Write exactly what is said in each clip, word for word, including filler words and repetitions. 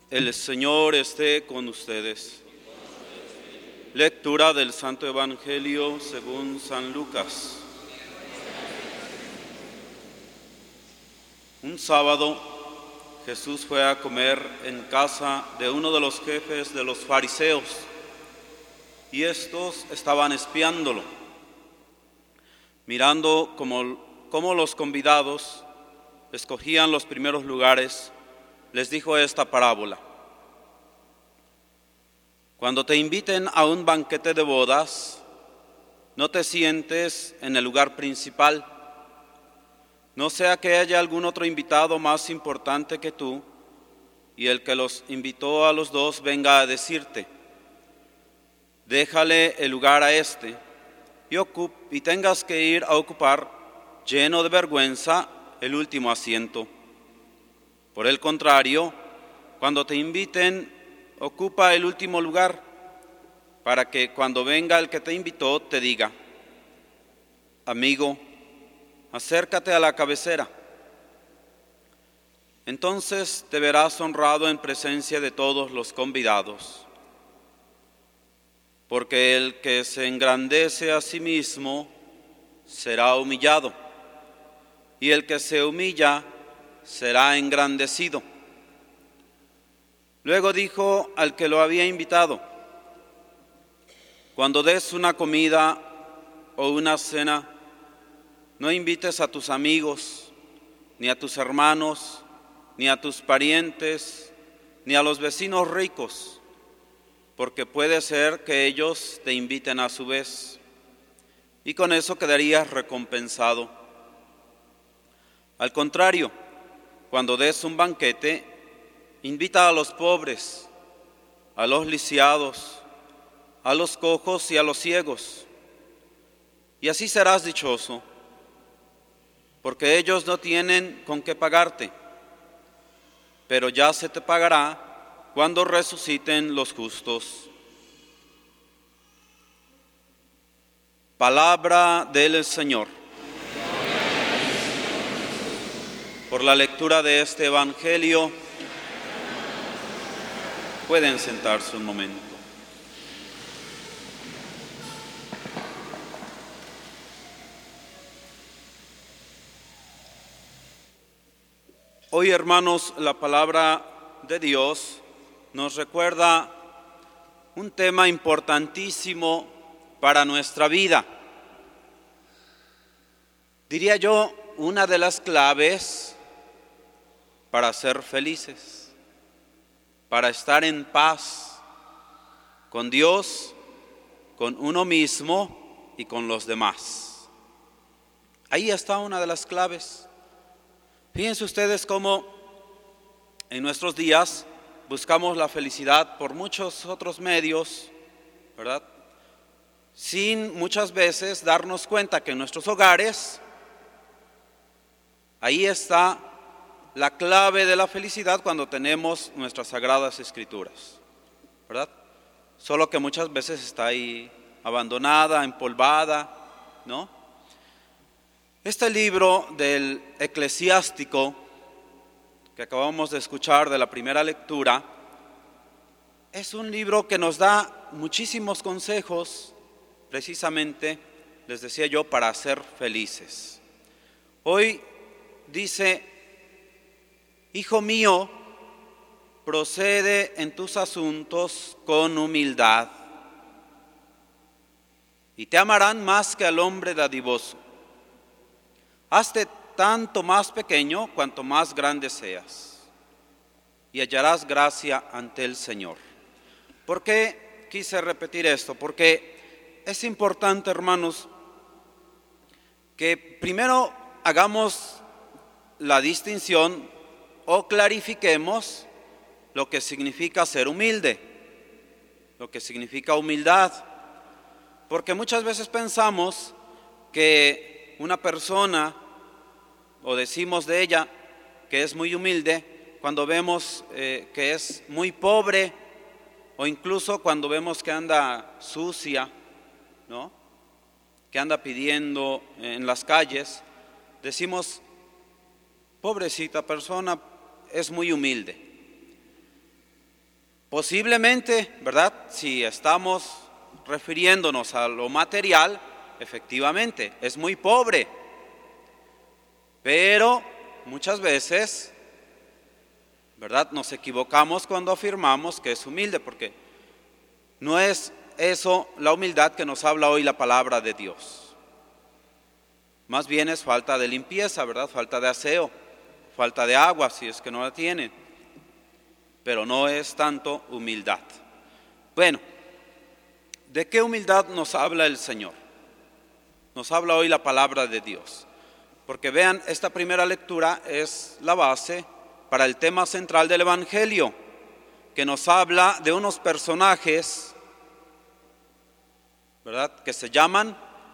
El Señor esté con ustedes. Lectura del Santo Evangelio según San Lucas. Un sábado, Jesús fue a comer en casa de uno de los jefes de los fariseos, y estos estaban espiándolo. Mirando cómo, cómo los convidados escogían los primeros lugares, les dijo esta parábola. Cuando te inviten a un banquete de bodas, no te sientes en el lugar principal, no sea que haya algún otro invitado más importante que tú, y el que los invitó a los dos venga a decirte: déjale el lugar a este, y, ocup- y tengas que ir a ocupar, lleno de vergüenza, el último asiento. Por el contrario, cuando te inviten, ocupa el último lugar, para que cuando venga el que te invitó te diga: amigo, acércate a la cabecera. Entonces te verás honrado en presencia de todos los convidados. Porque el que se engrandece a sí mismo será humillado, y el que se humilla será engrandecido. Luego dijo al que lo había invitado: cuando des una comida o una cena, no invites a tus amigos, ni a tus hermanos, ni a tus parientes, ni a los vecinos ricos, porque puede ser que ellos te inviten a su vez, y con eso quedarías recompensado. Al contrario, cuando des un banquete, invita a los pobres, a los lisiados, a los cojos y a los ciegos, y así serás dichoso, porque ellos no tienen con qué pagarte, pero ya se te pagará cuando resuciten los justos. Palabra del Señor. Por la lectura de este Evangelio, pueden sentarse un momento. Hoy, hermanos, la palabra de Dios nos recuerda un tema importantísimo para nuestra vida. Diría yo, una de las claves para ser felices, para estar en paz con Dios, con uno mismo y con los demás. Ahí está una de las claves. Fíjense ustedes cómo en nuestros días buscamos la felicidad por muchos otros medios, ¿verdad? Sin muchas veces darnos cuenta que en nuestros hogares, ahí está la clave de la felicidad cuando tenemos nuestras sagradas escrituras, ¿verdad? Solo que muchas veces está ahí abandonada, empolvada, ¿no? Este libro del Eclesiástico que acabamos de escuchar de la primera lectura es un libro que nos da muchísimos consejos, precisamente, les decía yo, para ser felices. Hoy dice: hijo mío, procede en tus asuntos con humildad, y te amarán más que al hombre dadivoso. Hazte tanto más pequeño cuanto más grande seas, y hallarás gracia ante el Señor. ¿Por qué quise repetir esto? Porque es importante, hermanos, que primero hagamos la distinción o clarifiquemos lo que significa ser humilde, lo que significa humildad, porque muchas veces pensamos que una persona, o decimos de ella que es muy humilde, cuando vemos eh, que es muy pobre, o incluso cuando vemos que anda sucia, ¿no? Que anda pidiendo en las calles, decimos: pobrecita persona, es muy humilde. Posiblemente, ¿verdad? Si estamos refiriéndonos a lo material, efectivamente, es muy pobre. Pero muchas veces, ¿verdad? Nos equivocamos cuando afirmamos que es humilde, porque no es eso la humildad que nos habla hoy la palabra de Dios. Más bien es falta de limpieza, ¿verdad? Falta de aseo, falta de agua, si es que no la tienen. Pero no es tanto humildad. Bueno, ¿de qué humildad nos habla el Señor? Nos habla hoy la palabra de Dios. Porque vean, esta primera lectura es la base para el tema central del Evangelio, que nos habla de unos personajes, ¿verdad?, que se llaman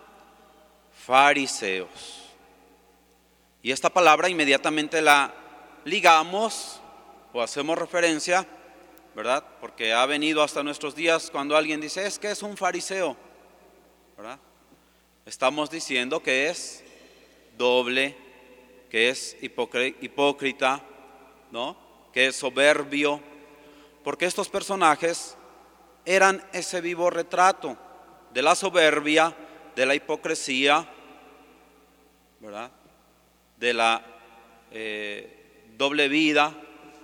fariseos. Y esta palabra inmediatamente la ligamos o hacemos referencia, ¿verdad?, porque ha venido hasta nuestros días cuando alguien dice, es que es un fariseo, ¿verdad? Estamos diciendo que es doble, que es hipócrita, ¿no?, que es soberbio, porque estos personajes eran ese vivo retrato de la soberbia, de la hipocresía, ¿verdad?, de la eh, doble vida.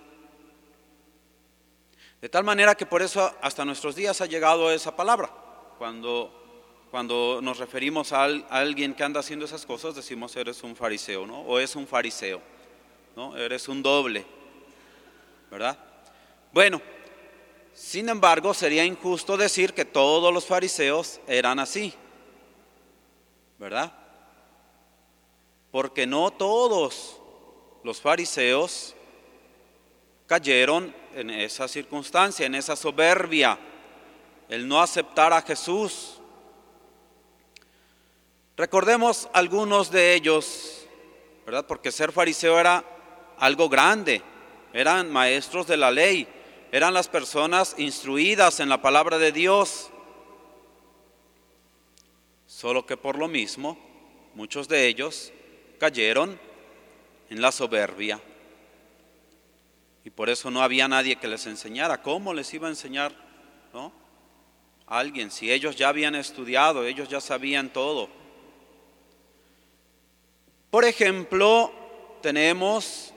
De tal manera que por eso hasta nuestros días ha llegado esa palabra. Cuando, cuando nos referimos a, al, a alguien que anda haciendo esas cosas, decimos eres un fariseo, ¿no? O es un fariseo, ¿no? Eres un doble, ¿verdad? Bueno, sin embargo, sería injusto decir que todos los fariseos eran así, ¿verdad? Porque no todos los fariseos cayeron en esa circunstancia, en esa soberbia, el no aceptar a Jesús. Recordemos algunos de ellos, ¿verdad? Porque ser fariseo era algo grande, eran maestros de la ley, eran las personas instruidas en la palabra de Dios. Solo que por lo mismo, muchos de ellos cayeron en la soberbia. Y por eso no había nadie que les enseñara. ¿Cómo les iba a enseñar, no?, a alguien? Si ellos ya habían estudiado, ellos ya sabían todo. Por ejemplo, tenemos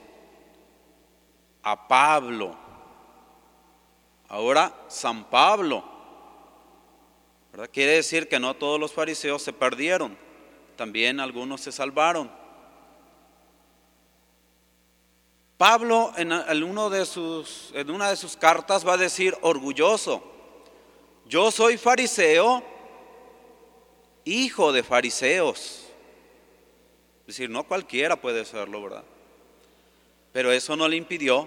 a Pablo. Ahora, San Pablo, ¿verdad? Quiere decir que no todos los fariseos se perdieron. También algunos se salvaron. Pablo en, uno de sus, en una de sus cartas va a decir orgulloso, yo soy fariseo, hijo de fariseos. Es decir, no cualquiera puede serlo, ¿verdad? Pero eso no le impidió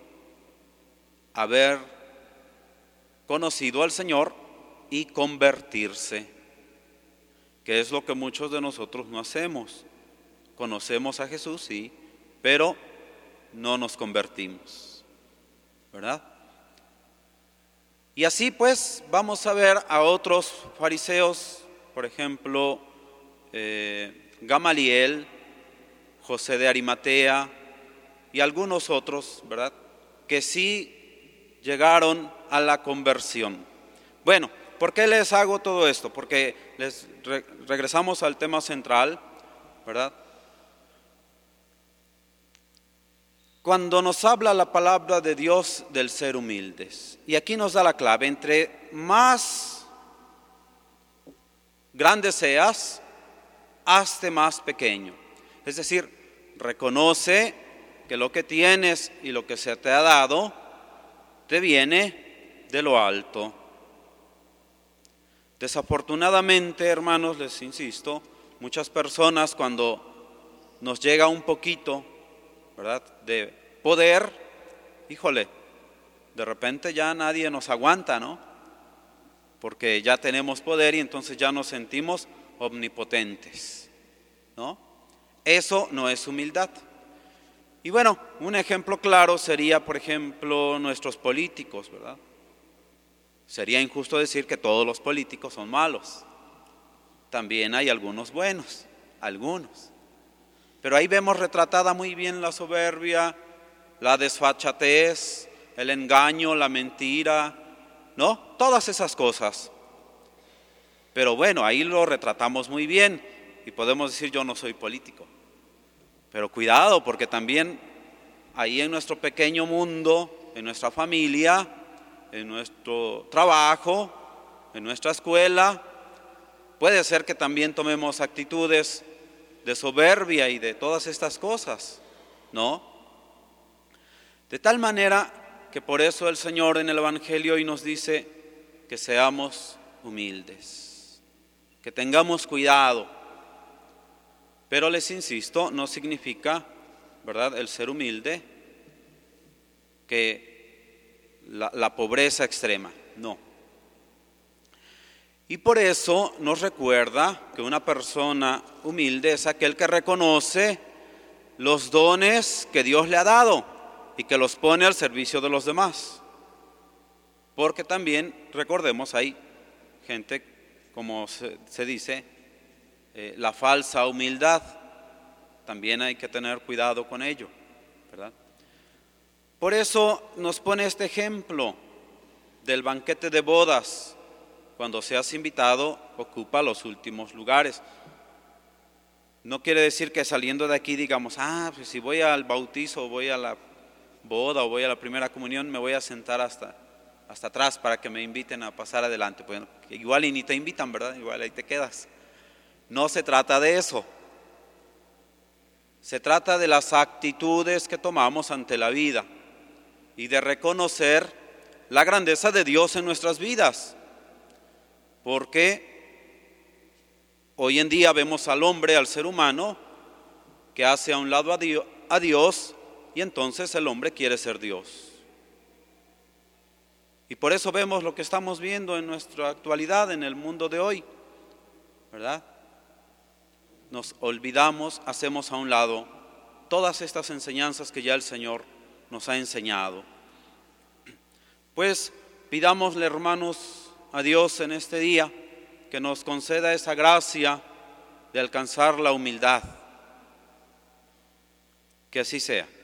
haber conocido al Señor y convertirse, que es lo que muchos de nosotros no hacemos. Conocemos a Jesús, sí, pero no nos convertimos, ¿verdad? Y así pues vamos a ver a otros fariseos, por ejemplo, eh, Gamaliel, José de Arimatea y algunos otros, ¿verdad?, que sí llegaron a la conversión. Bueno, ¿por qué les hago todo esto? Porque les re- regresamos al tema central, ¿verdad? Cuando nos habla la palabra de Dios del ser humildes, y aquí nos da la clave, entre más grande seas, hazte más pequeño. Es decir, reconoce que lo que tienes y lo que se te ha dado te viene de lo alto. Desafortunadamente, hermanos, les insisto, muchas personas cuando nos llega un poquito, ¿verdad?, de poder, híjole, de repente ya nadie nos aguanta, ¿no? Porque ya tenemos poder y entonces ya nos sentimos omnipotentes, ¿no? Eso no es humildad. Y bueno, un ejemplo claro sería, por ejemplo, nuestros políticos, ¿verdad? Sería injusto decir que todos los políticos son malos. También hay algunos buenos, algunos. Pero ahí vemos retratada muy bien la soberbia, la desfachatez, el engaño, la mentira, ¿no? Todas esas cosas. Pero bueno, ahí lo retratamos muy bien y podemos decir yo no soy político. Pero cuidado, porque también ahí en nuestro pequeño mundo, en nuestra familia, en nuestro trabajo, en nuestra escuela, puede ser que también tomemos actitudes de soberbia y de todas estas cosas, ¿no? De tal manera que por eso el Señor en el Evangelio hoy nos dice que seamos humildes, que tengamos cuidado. Pero les insisto, no significa, ¿verdad?, el ser humilde, que la, la pobreza extrema, no. Y por eso nos recuerda que una persona humilde es aquel que reconoce los dones que Dios le ha dado y que los pone al servicio de los demás. Porque también, recordemos, hay gente, como se, se dice, eh, la falsa humildad. También hay que tener cuidado con ello, ¿verdad? Por eso nos pone este ejemplo del banquete de bodas. Cuando seas invitado, ocupa los últimos lugares. No quiere decir que saliendo de aquí digamos, ah, pues si voy al bautizo, o voy a la boda, o voy a la primera comunión, me voy a sentar hasta, hasta atrás para que me inviten a pasar adelante. Bueno, igual y ni te invitan, ¿verdad? Igual ahí te quedas. No se trata de eso. Se trata de las actitudes que tomamos ante la vida y de reconocer la grandeza de Dios en nuestras vidas. Porque hoy en día vemos al hombre, al ser humano, que hace a un lado a Dios y entonces el hombre quiere ser Dios. Y por eso vemos lo que estamos viendo en nuestra actualidad, en el mundo de hoy, ¿verdad? Nos olvidamos, hacemos a un lado todas estas enseñanzas que ya el Señor nos ha enseñado. Pues pidámosle, hermanos, a Dios en este día que nos conceda esa gracia de alcanzar la humildad. Que así sea.